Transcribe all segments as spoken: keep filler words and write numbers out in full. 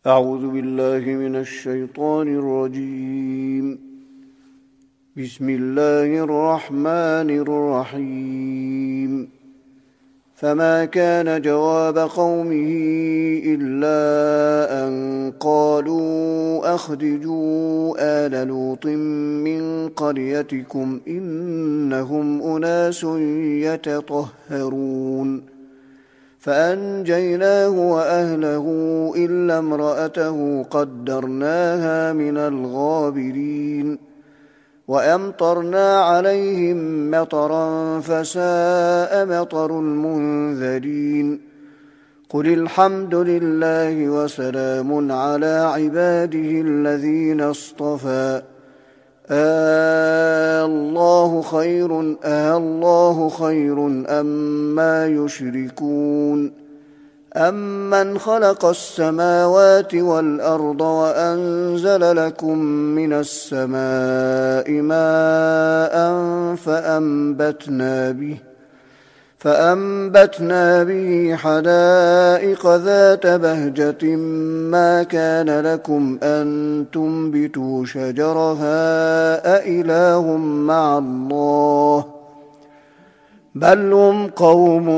أعوذ بالله من الشيطان الرجيم. بسم الله الرحمن الرحيم. فما كان جواب قومه إلا أن قالوا أخرجوا آل لوط من قريتكم إنهم أناس يتطهرون فأنجيناه وأهله إلا امرأته قدرناها من الغابرين وأمطرنا عليهم مطرا فساء مطر المنذرين قل الحمد لله وسلام على عباده الذين اصطفى آه الله خير آه الله خير أما يشركون أمن خلق السماوات والأرض وأنزل لكم من السماء ماء فأنبتنا به فأنبتنا به حدائق ذات بهجة ما كان لكم أن تنبتوا شجرها أإله مع الله بل هم قوم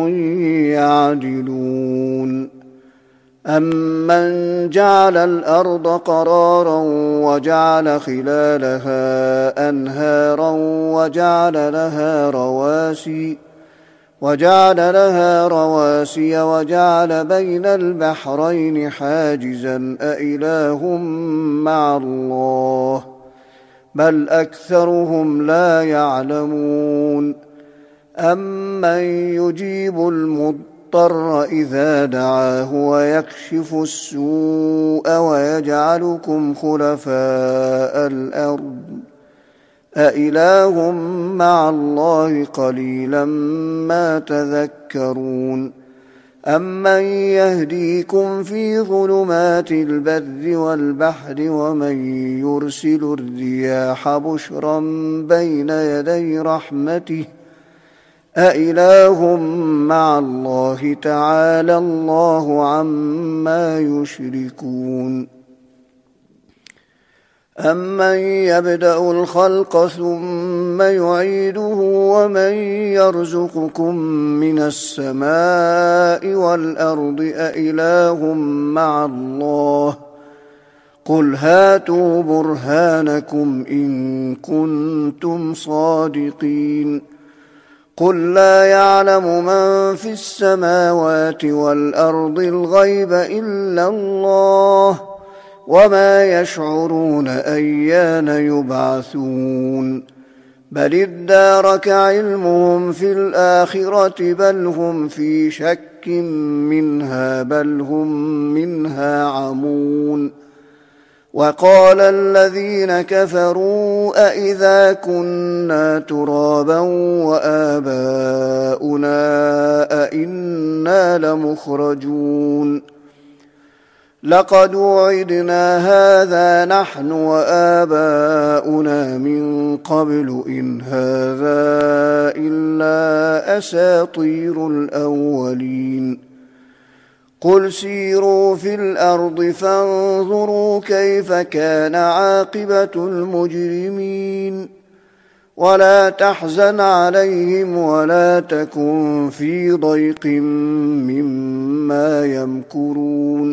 يعدلون أمن جعل الأرض قرارا وجعل خلالها أنهارا وجعل لها رواسي وجعل لها رواسي وجعل بين البحرين حاجزا أإله مع الله بل أكثرهم لا يعلمون أمن يجيب المضطر إذا دعاه ويكشف السوء ويجعلكم خلفاء الأرض أإله مع الله قليلا ما تذكرون أمن يهديكم في ظلمات البر والبحر ومن يرسل الرياح بشرا بين يدي رحمته أإله مع الله تعالى الله عما يشركون أمن يبدأ الخلق ثم يعيده ومن يرزقكم من السماء والأرض أإله مع الله قل هاتوا برهانكم إن كنتم صادقين قل لا يعلم من في السماوات والأرض الغيب إلا الله وما يشعرون أيان يبعثون بل ادارك علمهم في الآخرة بل هم في شك منها بل هم منها عمون وقال الذين كفروا أإذا كنا ترابا وآباؤنا أإنا لمخرجون لقد وعدنا هذا نحن وآباؤنا من قبل إن هذا إلا أساطير الأولين قل سيروا في الأرض فانظروا كيف كان عاقبة المجرمين ولا تحزن عليهم ولا تكن في ضيق مما يمكرون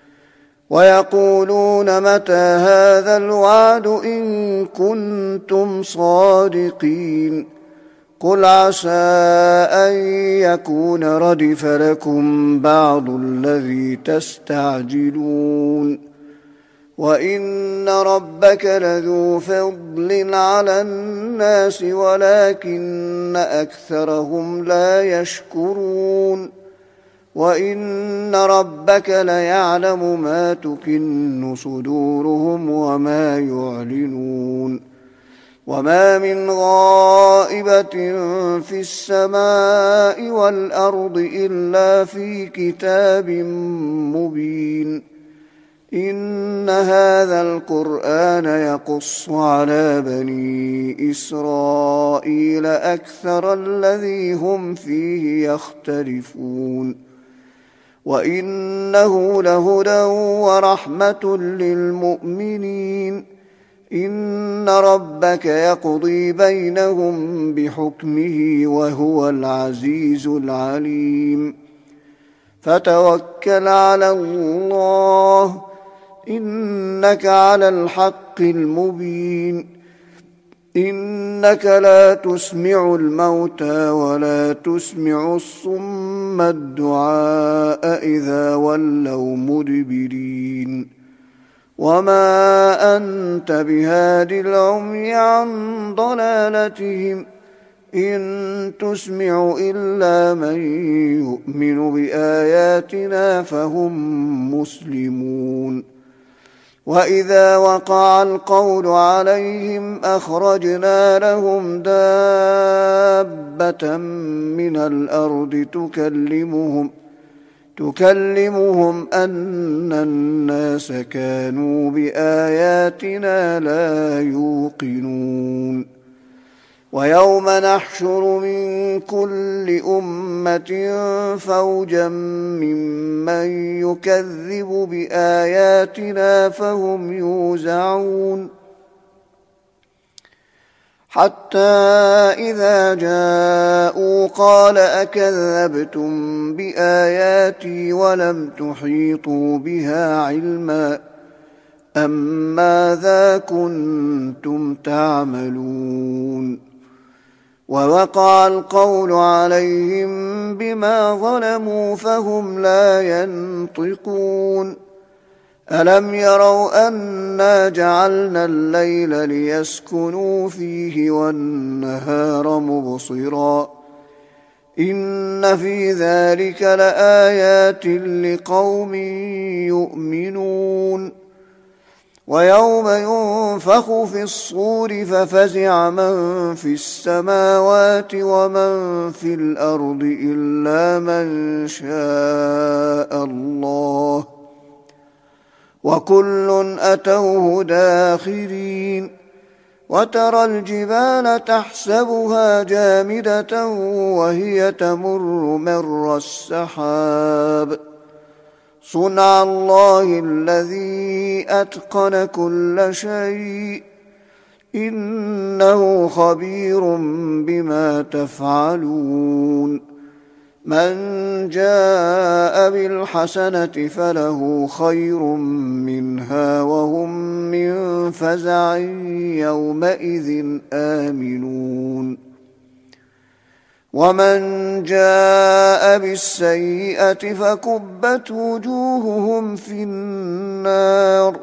ويقولون متى هذا الوعد إن كنتم صادقين قل عسى أن يكون ردف لكم بعض الذي تستعجلون وإن ربك لذو فضل على الناس ولكن أكثرهم لا يشكرون وإن ربك ليعلم ما تكن صدورهم وما يعلنون وما من غائبة في السماء والأرض إلا في كتاب مبين إن هذا القرآن يقص على بني إسرائيل أكثر الذي هم فيه يختلفون وإنه لهدى ورحمة للمؤمنين إن ربك يقضي بينهم بحكمه وهو العزيز العليم فتوكل على الله إنك على الحق المبين إنك لا تسمع الموتى ولا تسمع الصم الدعاء إذا ولوا مدبرين وما أنت بهاد العمي عن ضلالتهم إن تسمع إلا من يؤمن بآياتنا فهم مسلمون وإذا وقع القول عليهم أخرجنا لهم دابة من الأرض تكلمهم تكلمهم أن الناس كانوا بآياتنا لا يوقنون ويوم نحشر من كل أمة فوجا ممن يكذب بآياتنا فهم يوزعون حتى إذا جاءوا قال أكذبتم بآياتي ولم تحيطوا بها علما أم ماذا كنتم تعملون ووقع القول عليهم بما ظلموا فهم لا ينطقون ألم يروا أنا جعلنا الليل ليسكنوا فيه والنهار مبصرا إن في ذلك لآيات لقوم يؤمنون ويوم ينفخ في الصور ففزع من في السماوات ومن في الأرض إلا من شاء الله وكل أتوه داخرين وترى الجبال تحسبها جامدة وهي تمر مر السحاب صنع الله الذي أتقن كل شيء إنه خبير بما تفعلون من جاء بالحسنة فله خير منها وهم من فزع يومئذ آمنون ومن جاء بالسيئة فكبت وجوههم في النار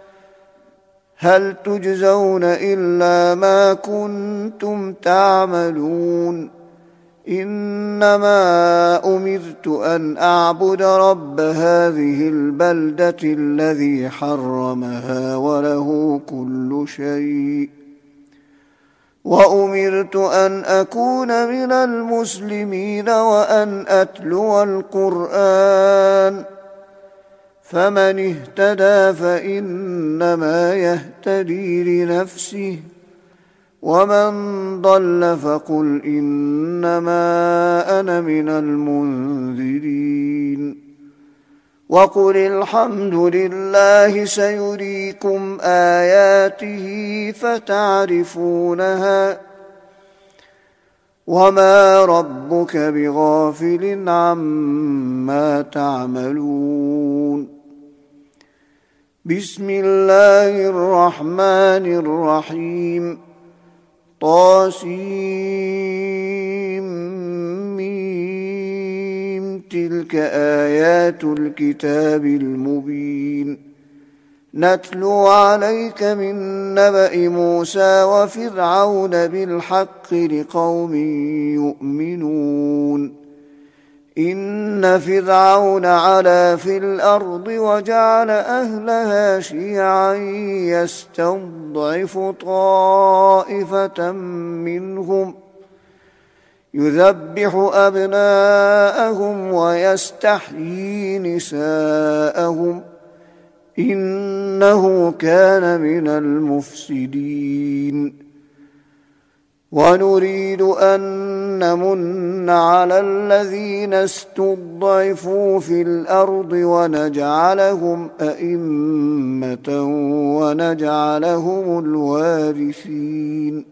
هل تجزون إلا ما كنتم تعملون إنما أمرت أن أعبد رب هذه البلدة الذي حرمها وله كل شيء وأمرت أن أكون من المسلمين وأن أتلو القرآن فمن اهتدى فإنما يهتدي لنفسه ومن ضل فقل إنما أنا من المنذرين وقل الحمد لله سيريكم آياته فتعرفونها وما ربك بغافل عما تعملون بسم الله الرحمن الرحيم طاسيم تلك آيات الكتاب المبين نتلو عليك من نبأ موسى وفرعون بالحق لقوم يؤمنون إن فرعون علا في الأرض وجعل أهلها شيعا يستضعف طائفة منهم يذبح أبناءهم ويستحيي نساءهم إنه كان من المفسدين ونريد أن نمن على الذين استضعفوا في الأرض ونجعلهم أئمة ونجعلهم الوارثين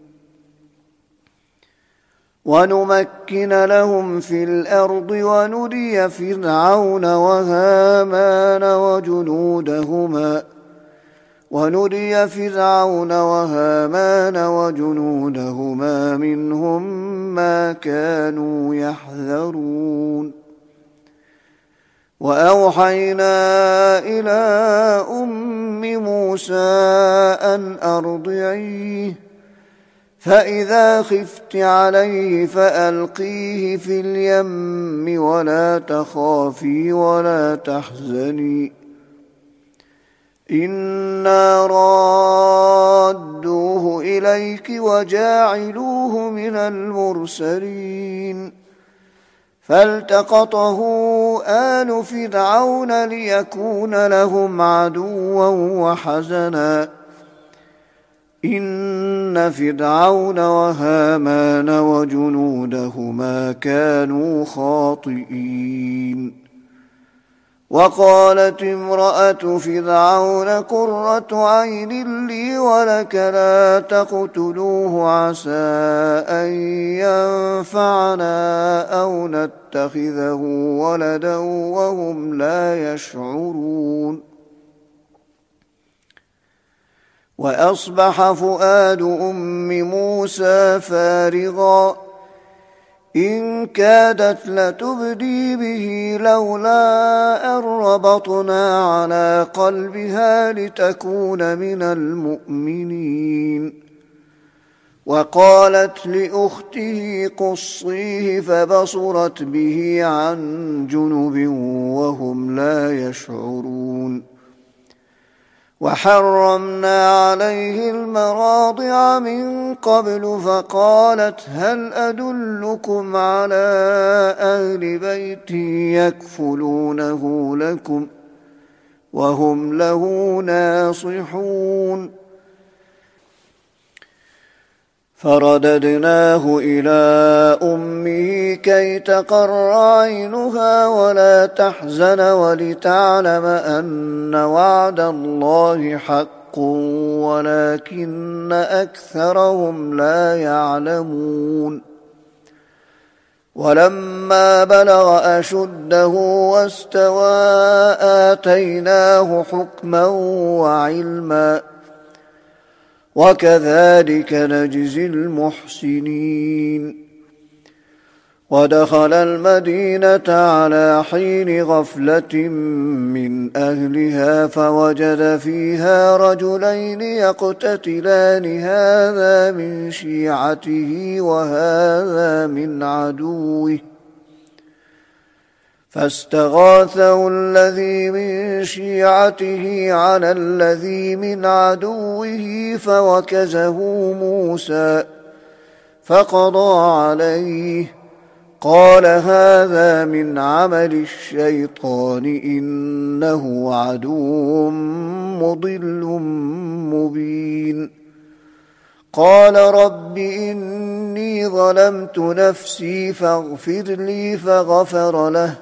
ونمكن لهم في الأرض ونري فرعون وهامان وجنودهما ونري فرعون وهامان وجنودهما منهم ما كانوا يحذرون وأوحينا إلى أم موسى أن أرضعيه فإذا خفت عليه فألقيه في اليم ولا تخافي ولا تحزني إنا رادوه إليك وجاعلوه من المرسلين فالتقطه آل فرعون ليكون لهم عدوا وحزنا إن فرعون وهامان وجنودهما كانوا خاطئين وقالت امرأة فرعون قرة عين لي ولك لا تقتلوه عسى أن ينفعنا أو نتخذه ولدا وهم لا يشعرون وأصبح فؤاد أم موسى فارغا إن كادت لتبدي به لولا أن ربطنا على قلبها لتكون من المؤمنين وقالت لأخته قصيه فبصرت به عن جنب وهم لا يشعرون وحرمنا عليه المراضع من قبل فقالت هل أدلكم على أهل بيت يكفلونه لكم وهم له ناصحون فرددناه إلى أمه كي تقر عينها ولا تحزن ولتعلم أن وعد الله حق ولكن أكثرهم لا يعلمون ولما بلغ أشده واستوى آتيناه حكما وعلما وكذلك نجزي المحسنين ودخل المدينة على حين غفلة من أهلها فوجد فيها رجلين يقتتلان هذا من شيعته وهذا من عدوه فاستغاثه الذي من شيعته على الذي من عدوه فوكزه موسى فقضى عليه قال هذا من عمل الشيطان إنه عدو مضل مبين قال رب إني ظلمت نفسي فاغفر لي فغفر له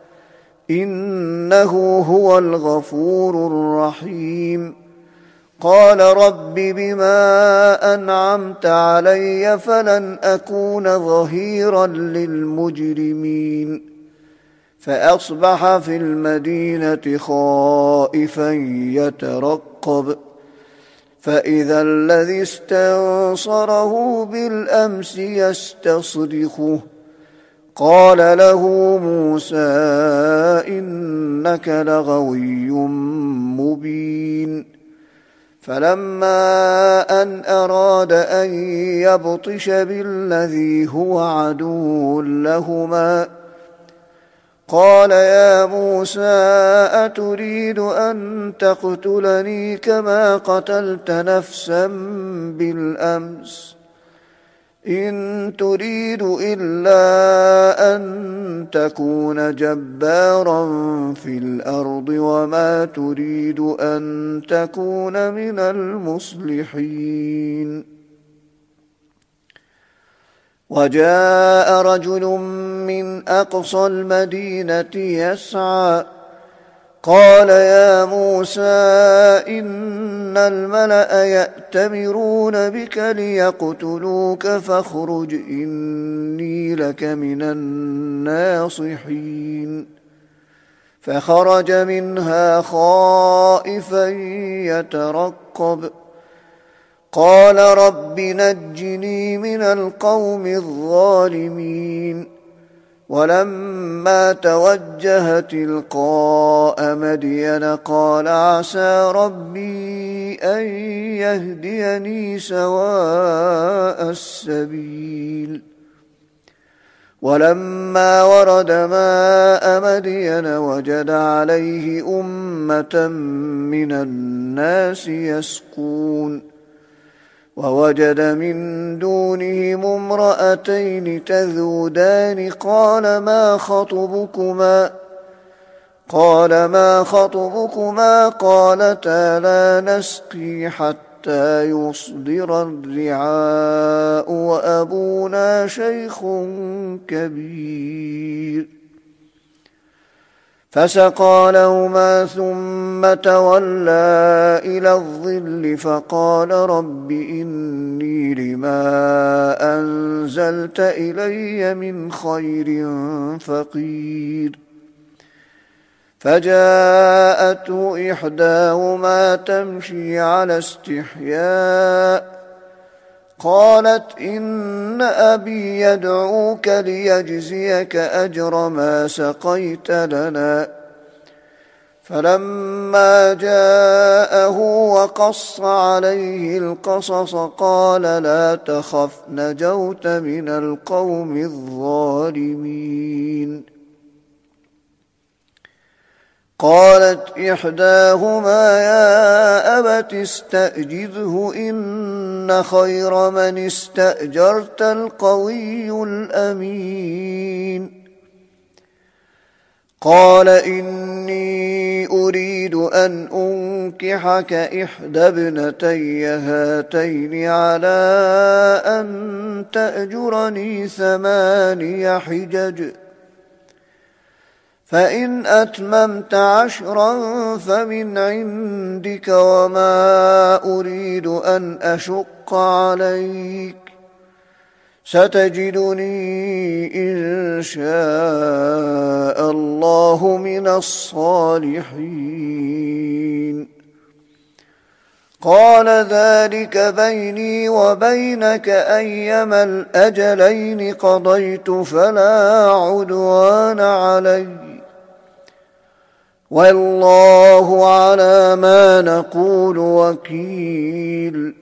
إنه هو الغفور الرحيم قال رب بما أنعمت علي فلن أكون ظهيرا للمجرمين فأصبح في المدينة خائفا يترقب فإذا الذي استنصره بالأمس يستصرخه قال له موسى إنك لغوي مبين فلما أن أراد أن يبطش بالذي هو عدو لهما قال يا موسى أتريد أن تقتلني كما قتلت نفسا بالأمس إن تريد إلا أن تكون جبارا في الأرض وما تريد أن تكون من المصلحين وجاء رجل من أقصى المدينة يسعى قال يا موسى إن الملأ يأتمرون بك ليقتلوك فاخرج إني لك من الناصحين فخرج منها خائفا يترقب قال رب نجني من القوم الظالمين ولما توجه تلقاء مدين قال عسى ربي أن يهديني سواء السبيل ولما ورد ماء مدين وجد عليه أمة من الناس يسقون ووجد من دونهم امرأتين تذودان قال ما خطبكما قال ما خطبكما قالتا لا نسقي حتى يصدر الرعاء وأبونا شيخ كبير فسقى لهما ثم تولى إلى الظل فقال رب إني لما أنزلت إلي من خير فقير فجاءته إحداهما تمشي على استحياء قالت إن أبي يدعوك ليجزيك أجر ما سقيت لنا فلما جاءه وقص عليه القصص قال لا تخف نجوت من القوم الظالمين قالت إحداهما يا أبت استأجره إن خير من استأجرت القوي الأمين قال إني أريد أن أنكحك إحدى ابنتي هاتين على أن تأجرني ثماني حجج فإن أتممت عشرا فمن عندك وما أريد أن أشق عليك ستجدني إن شاء الله من الصالحين قال ذلك بيني وبينك أيما الأجلين قضيت فلا عدوان علي والله على ما نقول وكيل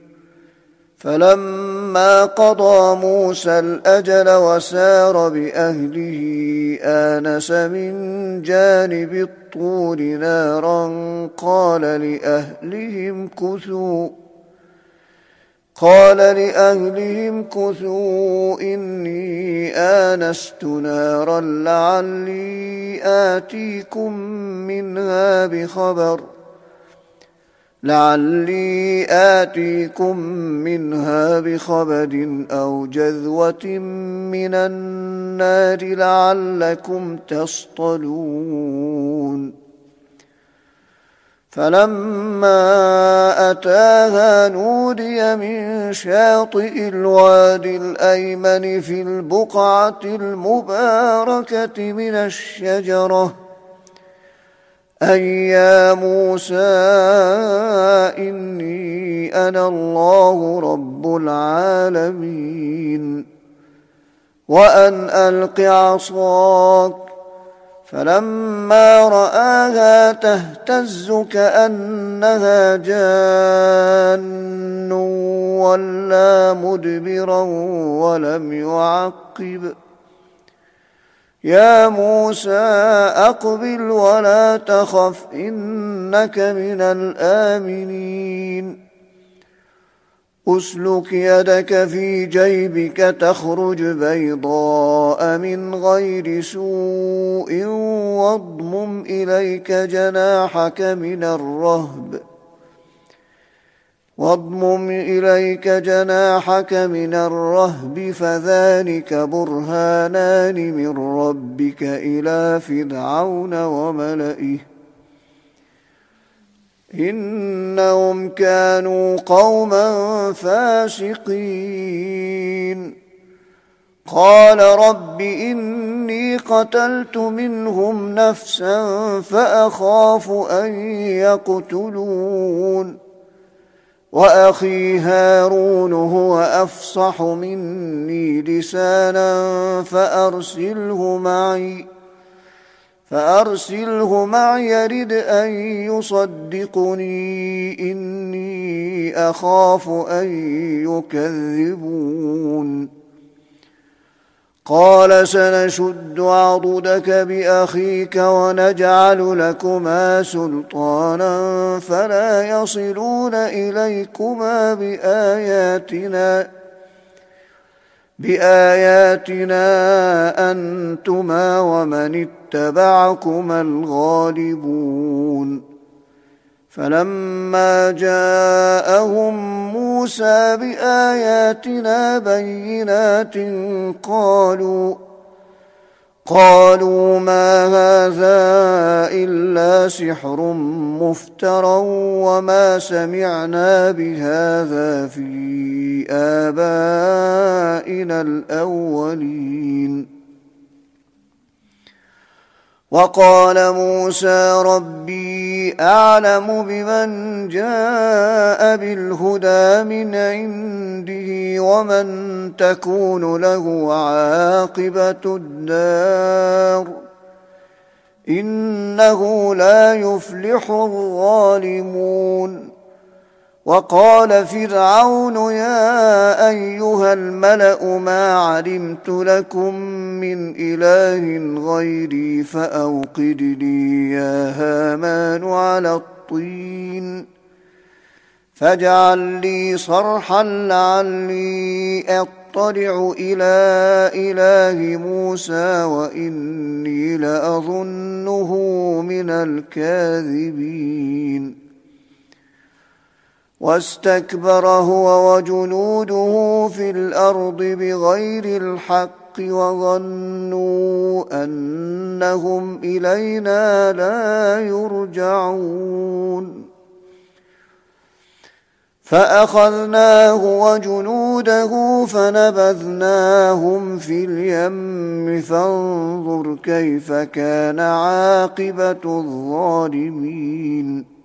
فلما قضى موسى الأجل وسار بأهله آنس من جانب الطور نارا قال لأهلهم كثوا قال لأهلهم كثوا إني آنست نارا لعلي آتيكم منها بخبر لعلي آتيكم منها بخبر أو جذوة من النار لعلكم تصطلون فلما أتاها نودي من شاطئ الوادي الأيمن في البقعة المباركة من الشجرة أي يا موسى إني أنا الله رب العالمين وأن ألق عصاك فلما رآها تهتز كأنها جان ولا مدبرا ولم يعقب يا موسى أقبل ولا تخف إنك من الآمنين أسلك يدك في جيبك تخرج بيضاء من غير سوء واضمم إليك جناحك من الرهب واضمم إليك جناحك من الرهب فذلك برهانان من ربك إلى فرعون وملئه إنهم كانوا قوما فاسقين قال رب إني قتلت منهم نفسا فأخاف أن يقتلون وأخي هارون هو أفصح مني لسانا فأرسله معي فأرسله معي يرد أن يصدقني إني أخاف أن يكذبون قال سنشد عضدك بأخيك ونجعل لكما سلطانا فلا يصلون إليكما بآياتنا بآياتنا أنتما ومن اتبعكما الغالبون فلما جاءهم موسى بآياتنا بينات قالوا قالوا ما هذا إلا سحر مفترى وما سمعنا بهذا في آبائنا الأولين وقال موسى ربي أعلم بمن جاء بالهدى من عنده ومن تكون له عاقبة الدار إنه لا يفلح الظالمون وقال فرعون يا أيها الملأ ما علمت لكم من إله غيري فأوقد لي يا هامان على الطين فاجعل لي صرحا لعلي أطلع إلى إله موسى وإني لأظنه من الكاذبين واستكبر هو وجنوده في الأرض بغير الحق وظنوا أنهم إلينا لا يرجعون فأخذناه وجنوده فنبذناهم في اليم فانظر كيف كان عاقبة الظالمين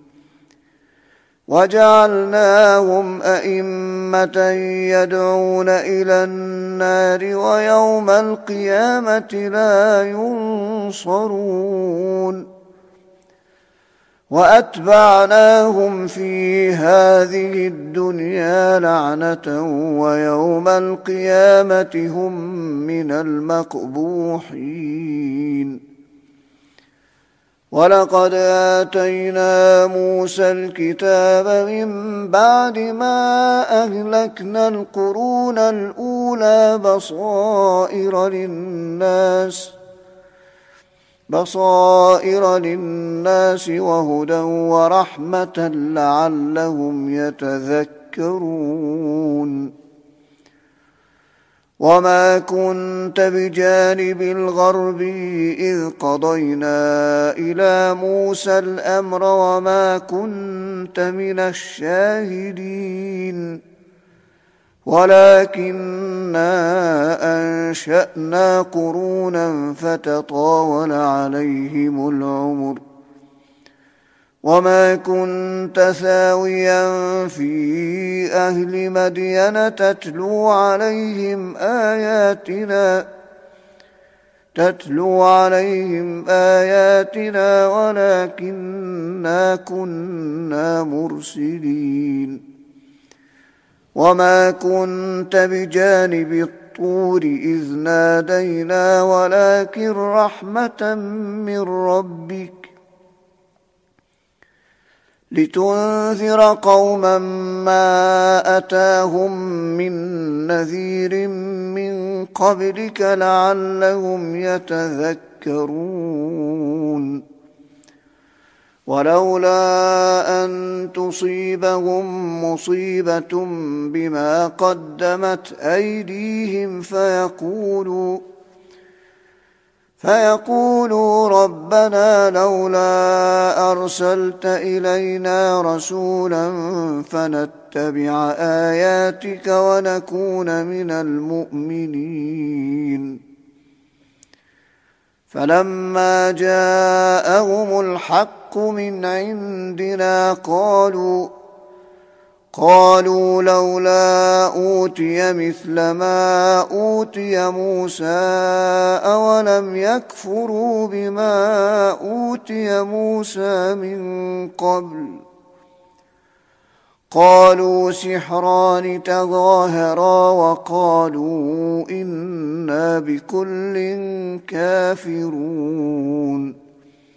وجعلناهم أئمة يدعون إلى النار ويوم القيامة لا ينصرون وأتبعناهم في هذه الدنيا لعنة ويوم القيامة هم من المقبوحين ولقد آتينا موسى الكتاب من بعد ما أهلكنا القرون الأولى بصائر للناس بصائر للناس وهدى ورحمة لعلهم يتذكرون وما كنت بجانب الغرب إذ قضينا إلى موسى الأمر وما كنت من الشاهدين ولكننا أنشأنا قرونا فتطاول عليهم العمر وما كنت ثاويا في أهل مدين تتلو عليهم آياتنا تتلو عليهم آياتنا ولكننا كنا مرسلين وما كنت بجانب الطور إذ نادينا ولكن رحمة من ربك لتنذر قوما ما أتاهم من نذير من قبلك لعلهم يتذكرون ولولا أن تصيبهم مصيبة بما قدمت أيديهم فيقولوا فيقولوا ربنا لولا أرسلت إلينا رسولا فنتبع آياتك ونكون من المؤمنين. فلما جاءهم الحق من عندنا قالوا قالوا لولا أوتي مثل ما أوتي موسى أولم يكفروا بما أوتي موسى من قبل قالوا سحران تظاهرا وقالوا إنا بكل كافرون.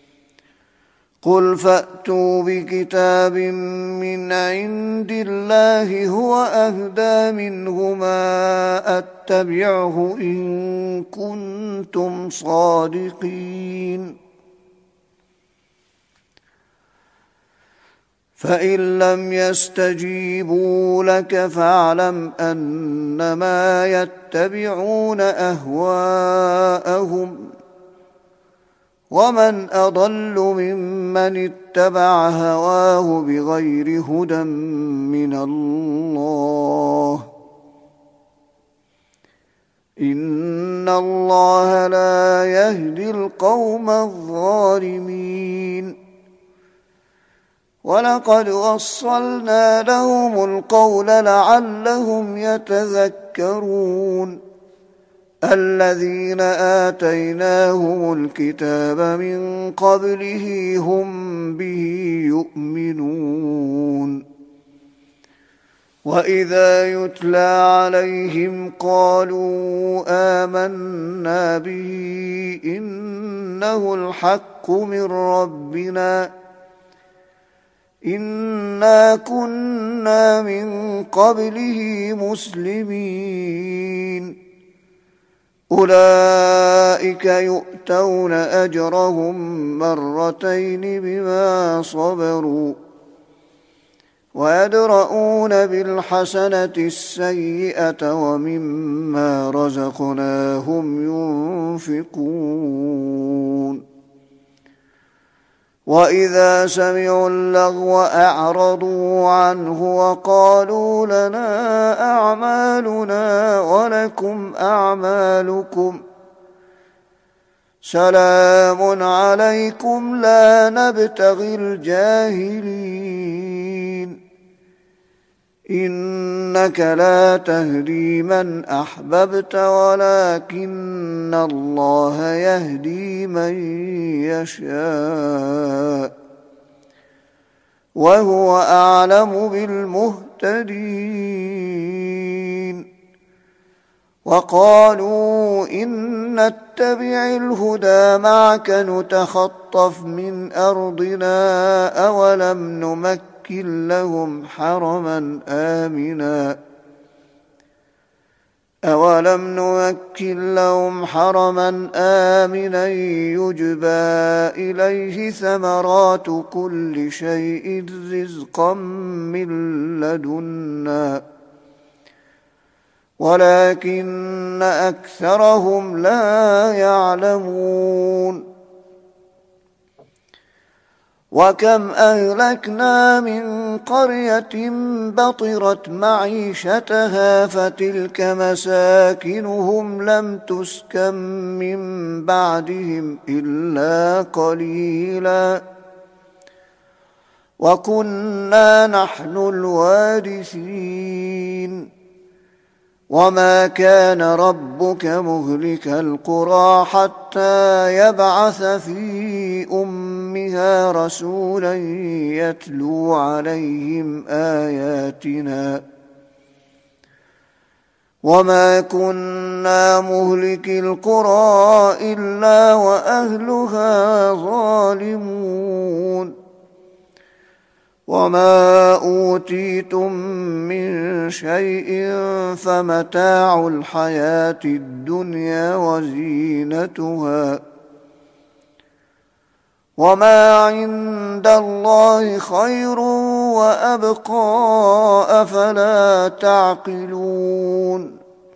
قل فأتوا بكتاب من عند الله هو أهدى منهما أتبعه إن كنتم صادقين. فإن لم يستجيبوا لك فاعلم أنما يتبعون أهواءهم ومن أضل ممن اتبع هواه بغير هدى من الله إن الله لا يهدي القوم الظالمين. ولقد وصلنا لهم القول لعلهم يتذكرون. الذين آتيناهم الكتاب من قبله هم به يؤمنون. وإذا يتلى عليهم قالوا آمنا به إنه الحق من ربنا إنا كنا من قبله مسلمين. أولئك يؤتون أجرهم مرتين بما صبروا ويدرؤون بالحسنة السيئة ومما رزقناهم ينفقون. وإذا سمعوا اللغو أعرضوا عنه وقالوا لنا أعمالنا ولكم أعمالكم سلام عليكم لا نبتغي الجاهلين إنك لا تهدي من أحببت ولكن الله يهدي من يشاء وهو أعلم بالمهتدين. وقالوا إن نتبع الهدى معك نتخطف من أرضنا أولم نمكن لهم حرما آمنا أولم نمكن لهم حرما آمنا يجبى إليه ثمرات كل شيء رزقا من لدنا ولكن أكثرهم لا يعلمون. وكم أهلكنا من قرية بطرت معيشتها فتلك مساكنهم لم تسكن من بعدهم إلا قليلا وكنا نحن الوارثين. وما كان ربك مهلك القرى حتى يبعث في أمها رسولا يتلو عليهم آياتنا وما كنا مهلك القرى إلا وأهلها ظالمون. وما أوتيتم من شيء فمتاع الحياة الدنيا وزينتها وما عند الله خير وأبقى أفلا تعقلون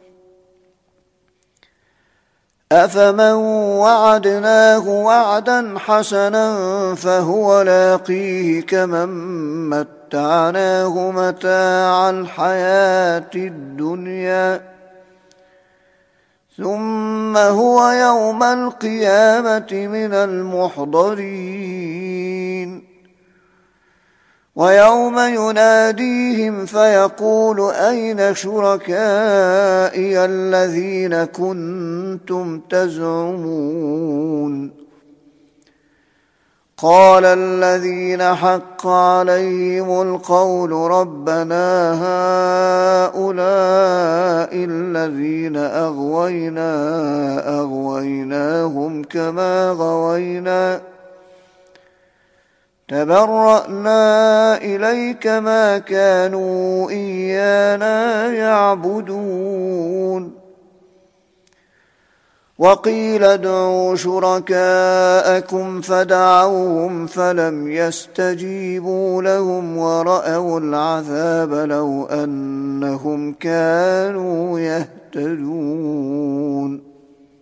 أفمن وعدناه وعدا حسنا فهو لاقيه كمن متعناه متاع الحياة الدنيا ثم هو يوم القيامة من المحضرين ويوم يناديهم فيقول أين شركائي الذين كنتم تزعمون قال الذين حق عليهم القول ربنا هؤلاء الذين أغوينا أغويناهم كما غوينا تبرأنا إليك ما كانوا إيانا يعبدون وقيل ادعوا شركاءكم فدعوهم فلم يستجيبوا لهم ورأوا العذاب لو أنهم كانوا يهتدون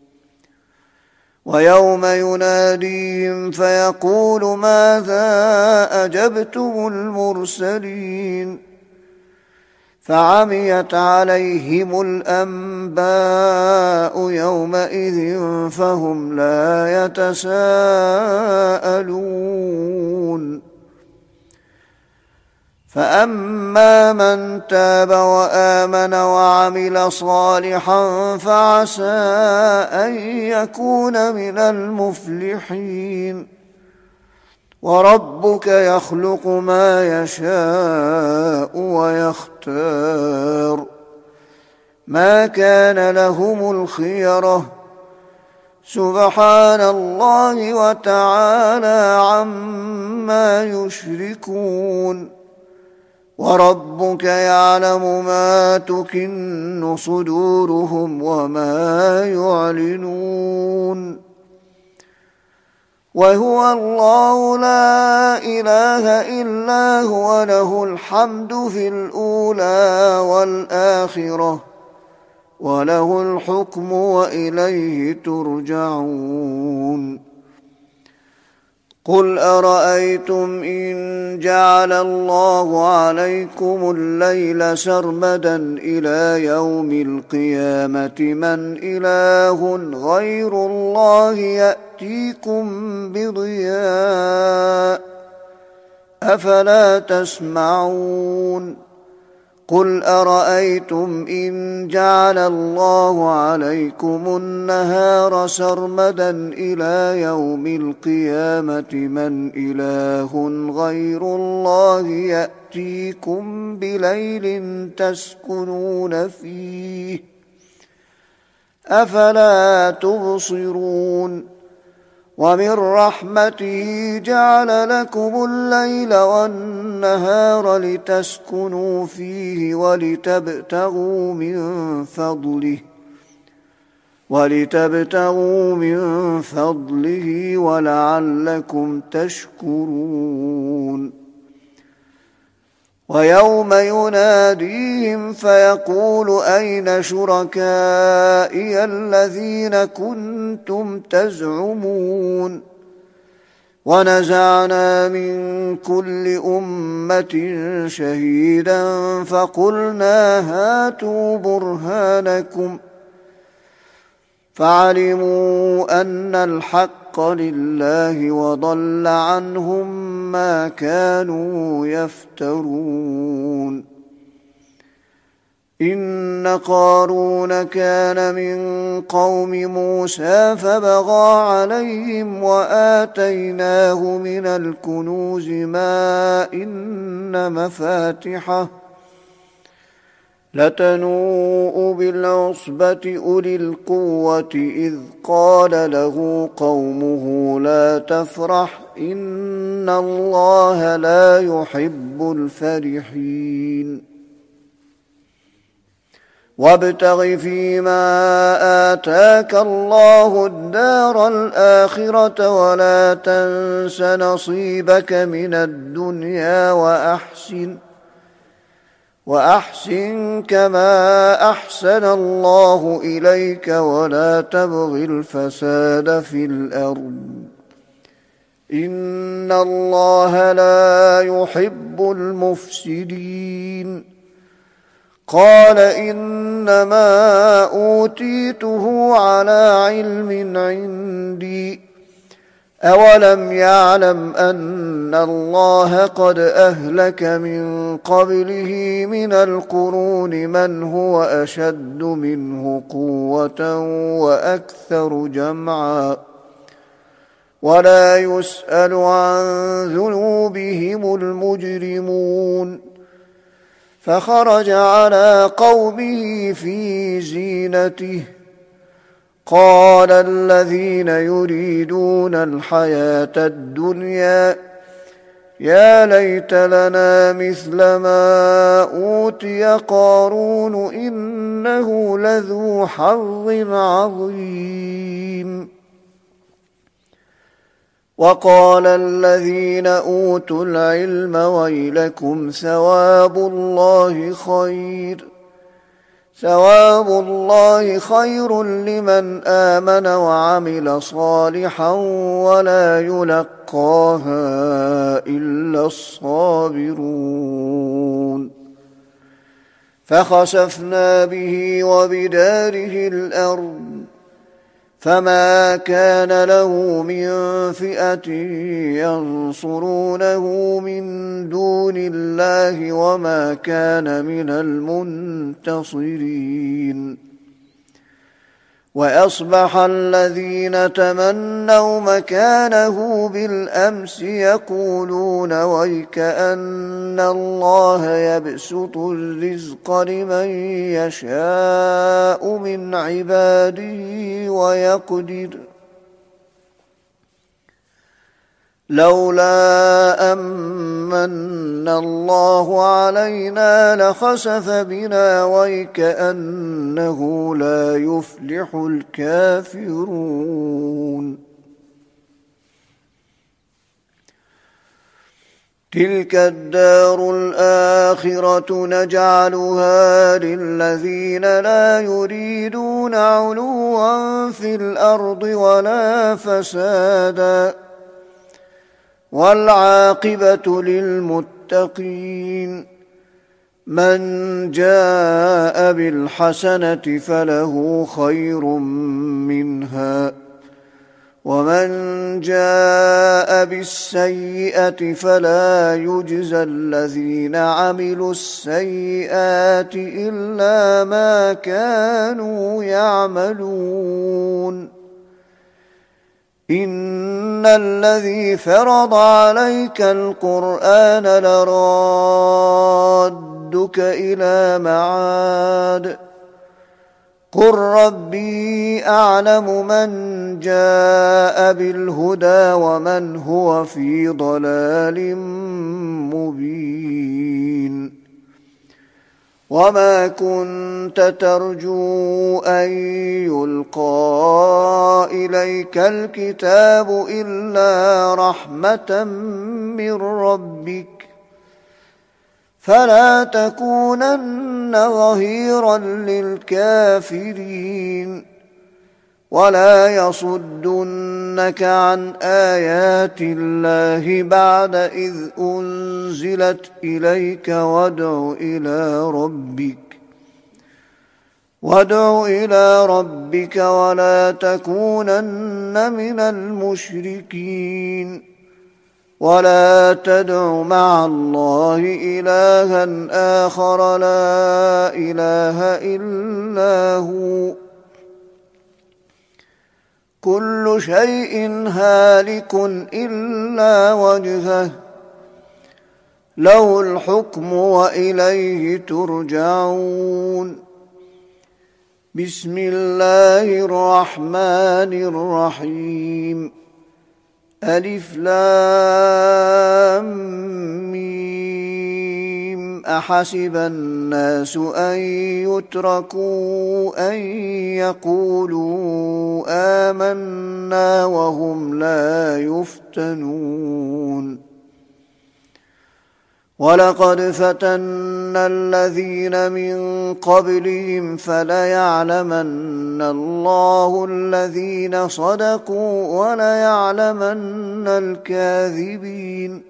ويوم يناديهم فيقول ماذا أجبتم المرسلين فعميت عليهم الأنباء يومئذ فهم لا يتساءلون فأما من تاب وآمن وعمل صالحا فعسى أن يكون من المفلحين وربك يخلق ما يشاء ويختار ما كان لهم الخيرة سبحان الله وتعالى عما يشركون وربك يعلم ما تكن صدورهم وما يعلنون وهو الله لا إله إلا هو له الحمد في الأولى والآخرة وله الحكم وإليه ترجعون قل أرأيتم إن جعل الله عليكم الليل سرمدا إلى يوم القيامة من إله غير الله يأتيكم بضياء أفلا تسمعون قل أرأيتم إن جعل الله عليكم النهار سرمدا إلى يوم القيامة من إله غير الله يأتيكم بليل تسكنون فيه أفلا تبصرون ومن رحمته جعل لكم الليل والنهار لتسكنوا فيه ولتبتغوا من فضله ولتبتغوا من فضله ولعلكم تشكرون ويوم يناديهم فيقول أين شركائي الذين كنتم تزعمون ونزعنا من كل أمة شهيدا فقلنا هاتوا برهانكم فعلموا أن الحق لله وضل عنهم ما كانوا يفترون إن قارون كان من قوم موسى فبغى عليهم وآتيناه من الكنوز ما إن مفاتحه لتنوء بالعصبة أولي القوة إذ قال له قومه لا تفرح إن الله لا يحب الفرحين وابتغ فيما آتاك الله الدار الآخرة ولا تنس نصيبك من الدنيا وأحسن وأحسن كما أحسن الله إليك ولا تبغ الفساد في الأرض إن الله لا يحب المفسدين. قال إنما أوتيته على علم عندي أولم يعلم أن الله قد أهلك من قبله من القرون من هو أشد منه قوة وأكثر جمعا ولا يسأل عن ذنوبهم المجرمون. فخرج على قومه في زينته قال الذين يريدون الحياة الدنيا يا ليت لنا مثل ما أوتي قارون إنه لذو حظ عظيم. وقال الذين أوتوا العلم ويلكم ثواب الله خير ثواب الله خير لمن آمن وعمل صالحا ولا يلقاها إلا الصابرون. فخسفنا به وبداره الأرض فما كان له من فئة ينصرونه من دون الله وما كان من المنتصرين. وأصبح الذين تمنوا مكانه بالأمس يقولون ويكأن الله يبسط الرزق لمن يشاء من عباده ويقدر لولا أمن الله علينا لخسف بنا ويكأنه لا يفلح الكافرون. تلك الدار الآخرة نجعلها للذين لا يريدون علوا في الأرض ولا فسادا والعاقبة للمتقين. من جاء بالحسنة فله خير منها ومن جاء بالسيئة فلا يجزى الذين عملوا السيئات إلا ما كانوا يعملون. إن الذي فرض عليك القرآن لرادك إلى معاد قل ربي أعلم من جاء بالهدى ومن هو في ضلال مبين. وما كنت ترجو أن يلقى إليك الكتاب إلا رحمة من ربك فلا تكونن ظهيرا للكافرين ولا يصدنك عن آيات الله بعد إذ أنزلت إليك وادع إلى ربك وادع إلى ربك ولا تكونن من المشركين ولا تدع مع الله إلها آخر لا إله إلا هو كل شيء هالك إلا وجهه له الحكم وإليه ترجعون. بسم الله الرحمن الرحيم. ألف لام ميم أحسب الناس أن يتركوا أن يقولوا آمنا وهم لا يفتنون ولقد فتنا الذين من قبلهم فليعلمن الله الذين صدقوا وليعلمن الكاذبين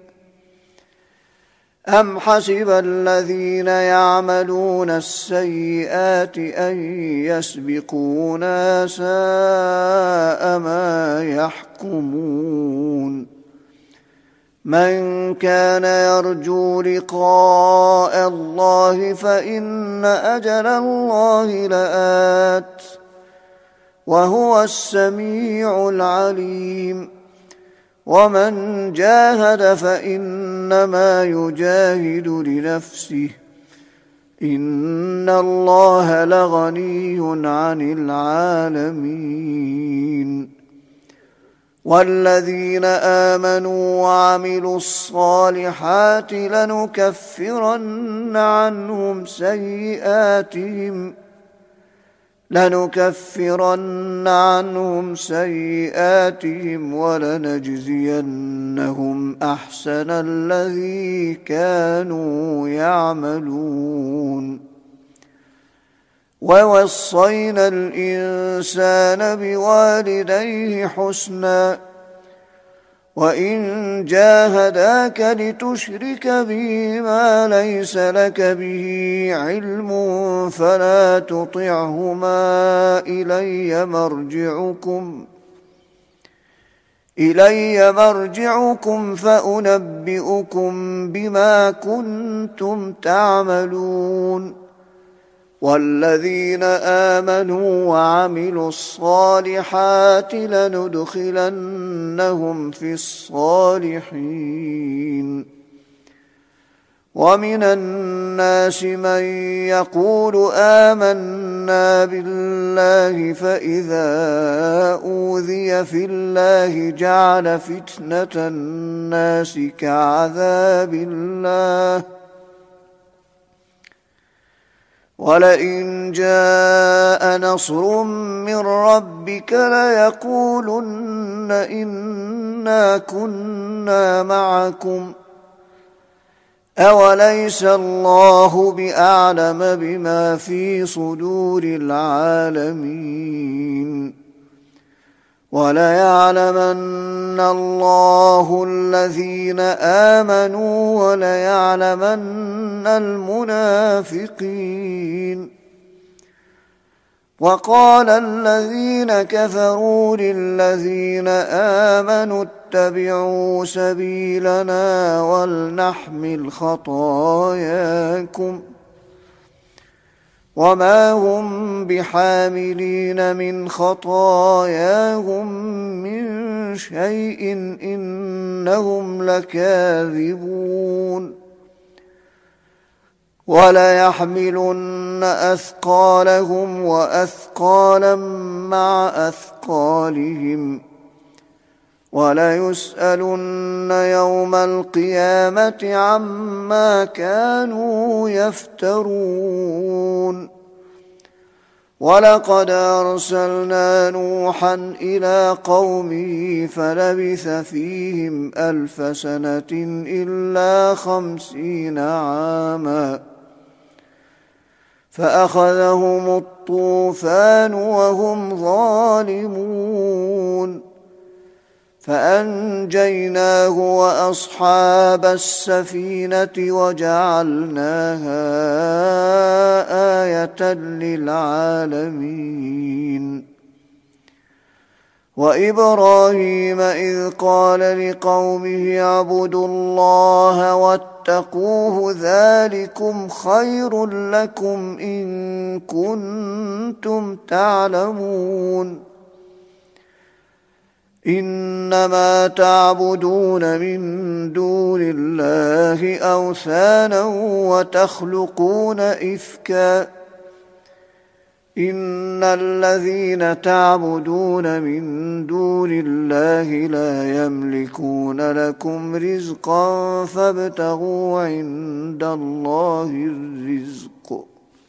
أم حسب الذين يعملون السيئات أن يسبقونا ساء ما يحكمون من كان يرجو لقاء الله فإن أجل الله لآت وهو السميع العليم ومن جاهد فإنما يجاهد لنفسه إن الله لغني عن العالمين والذين آمنوا وعملوا الصالحات لنكفرن عنهم سيئاتهم لنكفرن عنهم سيئاتهم ولنجزينهم أحسن الذي كانوا يعملون ووصينا الإنسان بوالديه حسنا وإن جاهداك لتشرك به ما ليس لك به علم فلا تطعهما إلي مرجعكم إلي مرجعكم فأنبئكم بما كنتم تعملون والذين آمنوا وعملوا الصالحات لندخلنهم في الصالحين ومن الناس من يقول آمنا بالله فإذا أوذي في الله جعل فتنة الناس كعذاب الله ولئن جاء نصر من ربك ليقولن إنا كنا معكم أوليس الله بأعلم بما في صدور العالمين وليعلمن الله الذين آمنوا وليعلمن المنافقين وقال الذين كفروا للذين آمنوا اتبعوا سبيلنا ولنحمل خطاياكم وما هم بحاملين من خطاياهم من شيء إنهم لكاذبون وليحملن أثقالهم وأثقالا مع أثقالهم وليسألن يوم القيامة عما كانوا يفترون ولقد أرسلنا نوحا إلى قومه فلبث فيهم ألف سنة إلا خمسين عاما فأخذهم الطوفان وهم ظالمون فأنجيناه وأصحاب السفينة وجعلناها آية للعالمين وإبراهيم إذ قال لقومه اعبدوا الله واتقوه ذلكم خير لكم إن كنتم تعلمون إنما تعبدون من دون الله أوثانا وتخلقون إفكا إن الذين تعبدون من دون الله لا يملكون لكم رزقا فابتغوا عند الله الرزق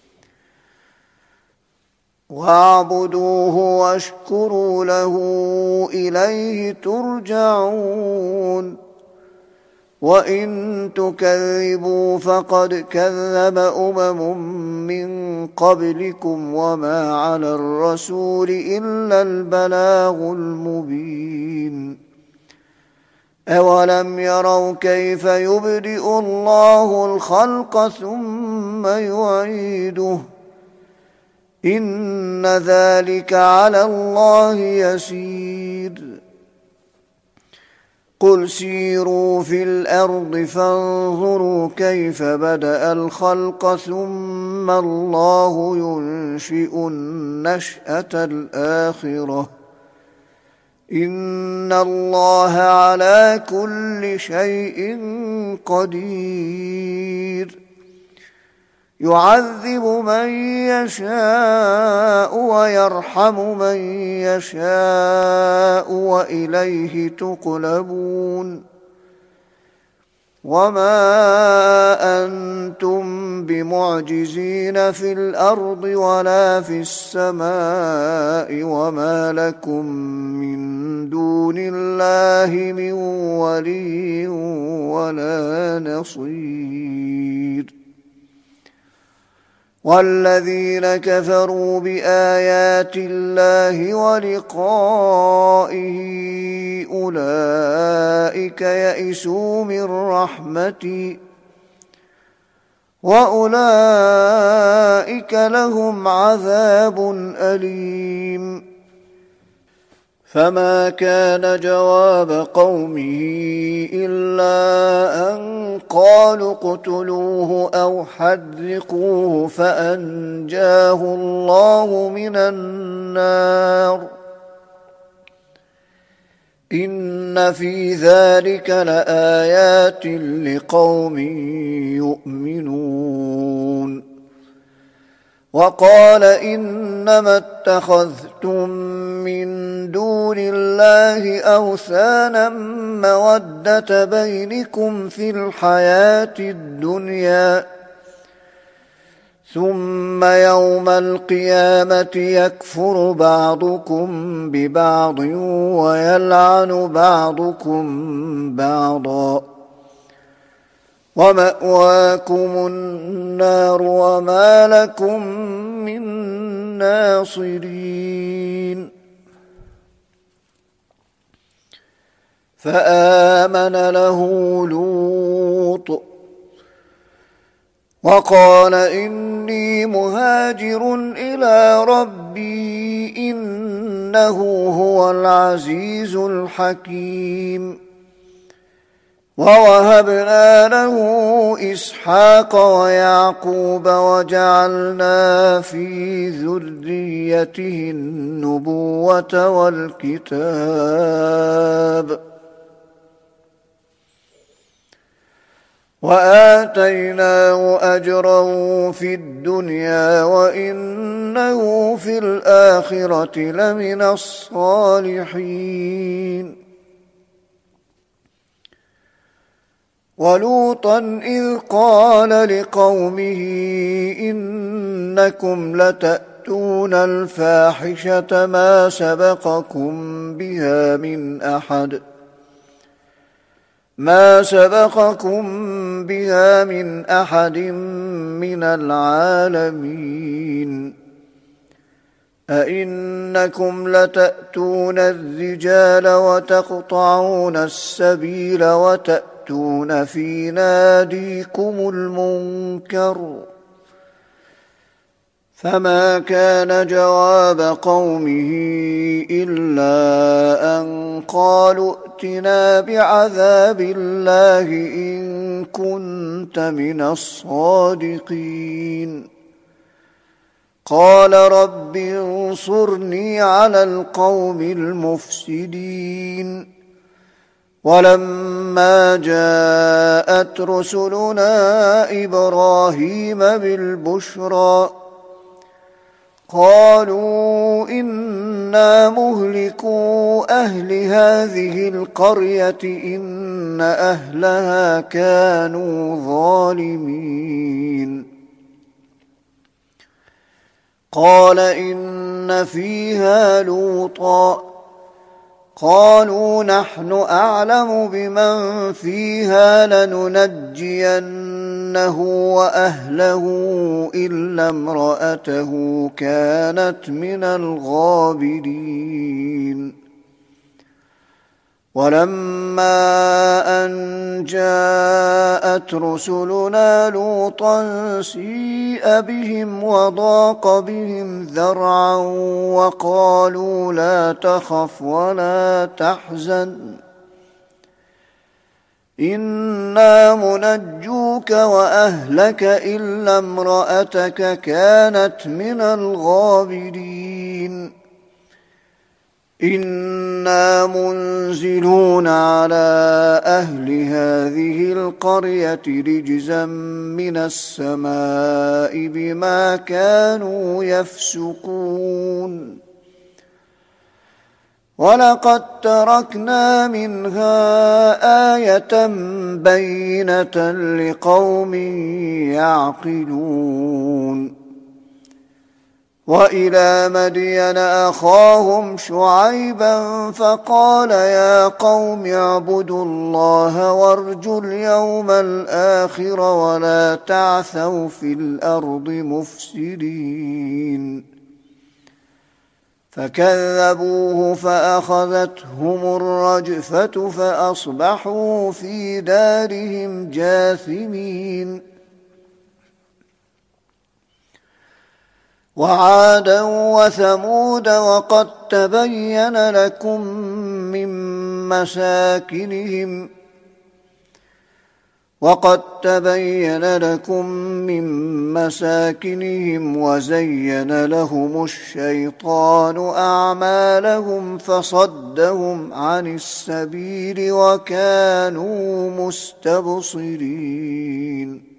واعبدوه واشكروا له إليه ترجعون وإن تكذبوا فقد كذب أمم من قبلكم وما على الرسول إلا البلاغ المبين أولم يروا كيف يبدئ الله الخلق ثم يعيده إن ذلك على الله يسير قل سيروا في الأرض فانظروا كيف بدأ الخلق ثم الله ينشئ النشأة الآخرة إن الله على كل شيء قدير يعذب من يشاء ويرحم من يشاء وإليه تقلبون وما أنتم بمعجزين في الأرض ولا في السماء وما لكم من دون الله من ولي ولا نصير والذين كفروا بآيات الله ولقائه أولئك يئسوا من رحمتي وأولئك لهم عذاب أليم فما كان جواب قومه إلا أن قالوا اقتلوه أو حرقوه فأنجاه الله من النار إن في ذلك لآيات لقوم يؤمنون وقال إنما اتخذتم من دون الله أوثانا مودة بينكم في الحياة الدنيا ثم يوم القيامة يكفر بعضكم ببعض ويلعن بعضكم بعضا ومأواكم النار وما لكم من ناصرين فآمن له لوط وقال إني مهاجر إلى ربي إنه هو العزيز الحكيم ووهبنا له إسحاق ويعقوب وجعلنا في ذريته النبوة والكتاب وآتيناه أجره في الدنيا وإنه في الآخرة لمن الصالحين ولوطا إذ قال لقومه إنكم لتأتون الفاحشة ما سبقكم بها من أحد ما سبقكم بها من أحد من العالمين أئنكم لتأتون الرجال وتقطعون السبيل وتأتون في ناديكم المنكر فما كان جواب قومه إلا أن قالوا ائتنا بعذاب الله إن كنت من الصادقين قال رب انصرني على القوم المفسدين ولما جاءت رسلنا إبراهيم بالبشرى قالوا إنا مهلكو أهل هذه القرية إن أهلها كانوا ظالمين قال إن فيها لوطا قالوا نحن أعلم بمن فيها لننجينه وأهله إلا امرأته كانت من الغابرين ولما أن جاءت رسلنا لوطا سيء بهم وضاق بهم ذرعا وقالوا لا تخف ولا تحزن إنا منجوك وأهلك إلا امرأتك كانت من الغابرين إنا منزلون على أهل هذه القرية رجزا من السماء بما كانوا يفسقون ولقد تركنا منها آية بينة لقوم يعقلون وإلى مدين أخاهم شعيبا فقال يا قوم اعبدوا الله وارجوا اليوم الآخر ولا تعثوا في الأرض مفسدين فكذبوه فأخذتهم الرجفة فأصبحوا في دارهم جاثمين وعادا وثمود وقد تبين لكم من مساكنهم وقد تبين لكم من مساكنهم وزين لهم الشيطان أعمالهم فصدهم عن السبيل وكانوا مستبصرين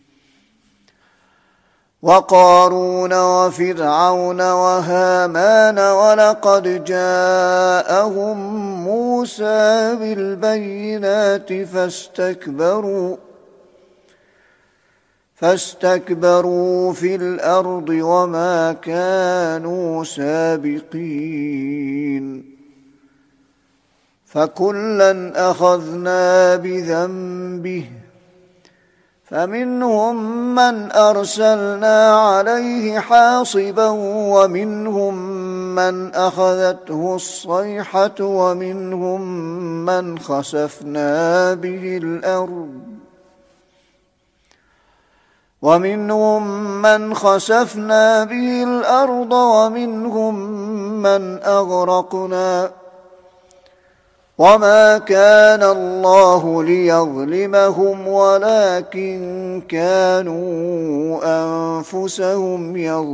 وقارون وفرعون وهامان ولقد جاءهم موسى بالبينات فاستكبروا فاستكبروا في الأرض وما كانوا سابقين فكلا أخذنا بذنبه فمنهم من أرسلنا عليه حاصبا ومنهم من أخذته الصيحة ومنهم من خسفنا به الأرض ومنهم من خسفنا به الأرض ومنهم من أغرقنا وما كان الله ليظلمهم ولكن كانوا أنفسهم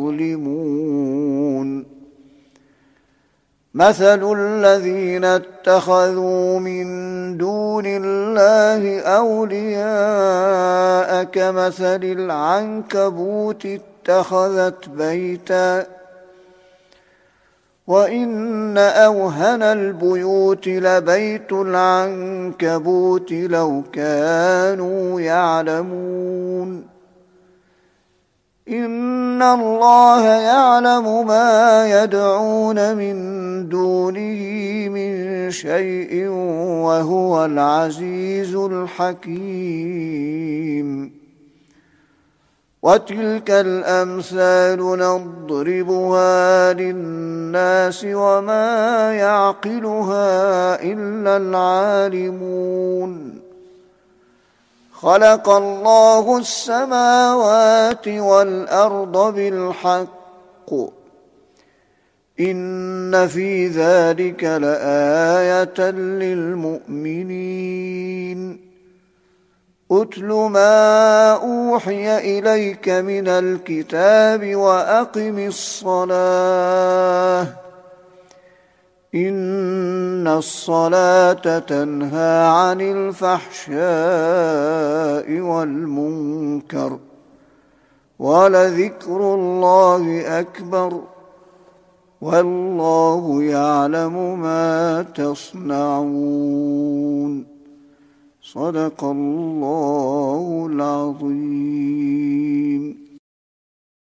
يظلمون مثل الذين اتخذوا من دون الله أولياء كمثل العنكبوت اتخذت بيتا وإن أوهن البيوت لبيت العنكبوت لو كانوا يعلمون إن الله يعلم ما يدعون من دونه من شيء وهو العزيز الحكيم وتلك الأمثال نضربها للناس وما يعقلها إلا العالمون خلق الله السماوات والأرض بالحق إن في ذلك لآية للمؤمنين أتل ما أوحي إليك من الكتاب وأقم الصلاة إن الصلاة تنهى عن الفحشاء والمنكر ولذكر الله أكبر والله يعلم ما تصنعون. صدق الله العظيم.